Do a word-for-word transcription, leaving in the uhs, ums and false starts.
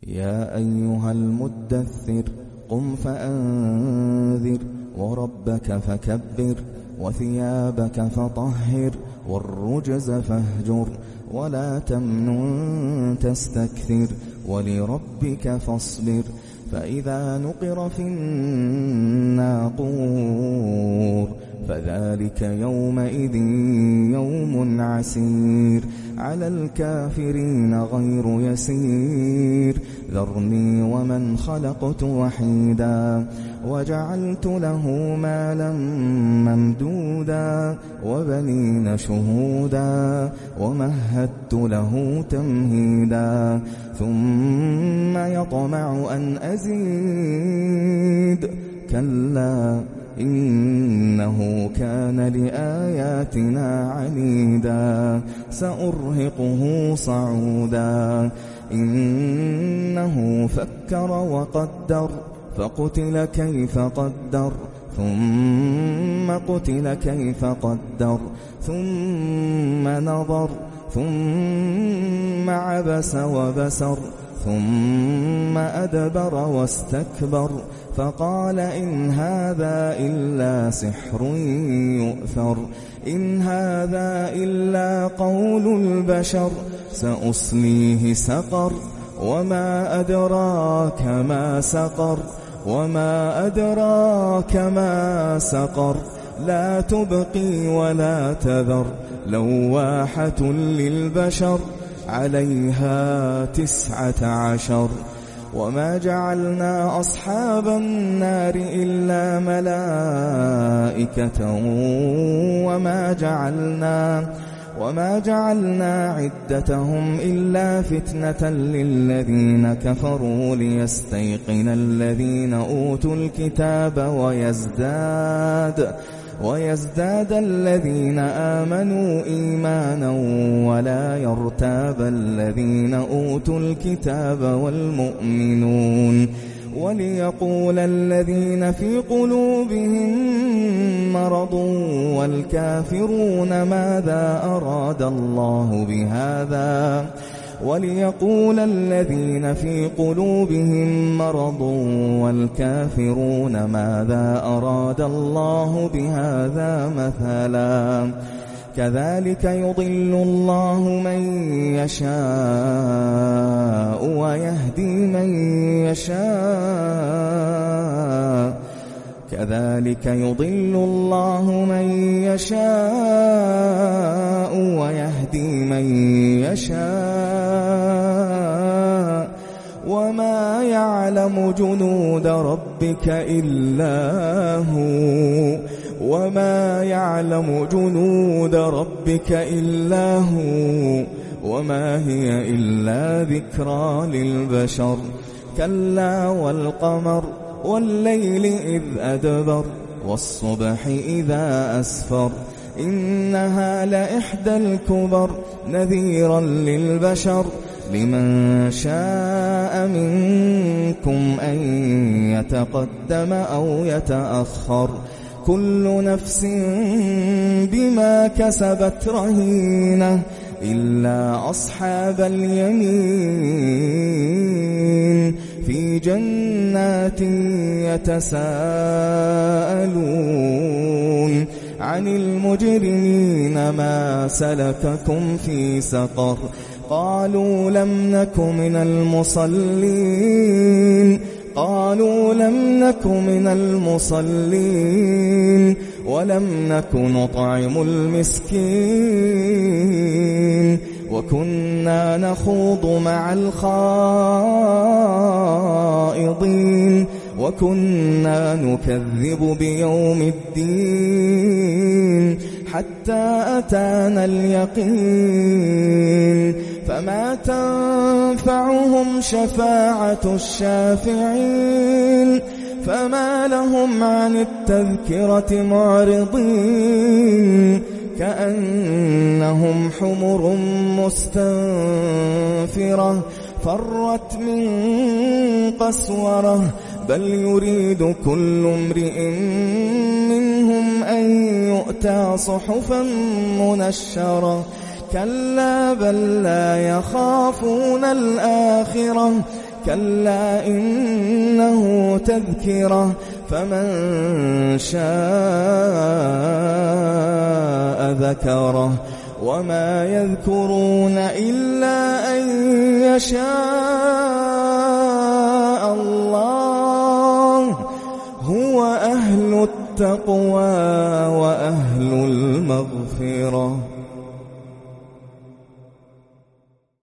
يا أيها المدثر قم فأنذر وربك فكبر وثيابك فطهر والرجز فاهجر ولا تمنن تستكثر ولربك فاصبر فإذا نقر في الناقور فذلك يومئذ يوم عسير على الكافرين غير يسير ذرني ومن خلقت وحيدا وجعلت له مالا ممدودا وبنين شهودا ومهدت له تمهيدا ثم يطمع أن أزيد كلا إنه كان لآياتنا عنيدا سأرهقه صعودا إنه فكر وقدر فقتل كيف قدر ثم قتل كيف قدر ثم نظر ثم عبس وبسر ثم أدبر واستكبر فقال إن هذا إلا سحر يؤثر إن هذا إلا قول البشر سأصليه سقر وما أدراك ما سقر وما أدراك ما سقر لا تبقي ولا تذر لواحة للبشر عليها تسعة عشر وما جعلنا أصحاب النار إلا ملائكة وما جعلنا وما جعلنا عدتهم إلا فتنة للذين كفروا ليستيقن الذين أوتوا الكتاب ويزداد ويزداد الذين آمنوا إيمانا ولا يرتاب الذين أوتوا الكتاب والمؤمنون وليقول الذين في قلوبهم مرض والكافرون ماذا أراد الله بهذا وليقول الذين في قلوبهم مرض والكافرون ماذا أراد الله بهذا مثلا كذلك يضل الله من يشاء ويهدي من يشاء كذلك يضل الله من يشاء ويهدي من يشاء وما يعلم جنود ربك إلا هو وما يعلم جنود ربك إلا هو وما هي إلا ذكرى للبشر كلا والقمر والليل إذ أدبر والصبح إذا أسفر إنها لإحدى الكبر نذيرا للبشر لمن شاء منكم أن يتقدم أو يتأخر كل نفس بما كسبت رهينة إلا أصحاب اليمين في جنات يتساءلون عن المجرمين ما سلككم في سقر قالوا لم نك من المصلين قالوا لم نك من المصلين ولم نك نطعم المسكين وكنا نخوض مع الخائضين وكنا نكذب بيوم الدين حتى أتانا اليقين فما تنفعهم شفاعة الشافعين فما لهم عن التذكرة معرضين كأنهم حمر مستنفرة فرت من قسورة بل يريد كل امرئ منهم أن يؤتى صحفا منشرة كلا بل لا يخافون الآخرة كلا إنه تذكرة فمن شاء ذكره وما يذكرون إلا أن يشاء الله هو أهل التقوى وأهل المغفرة.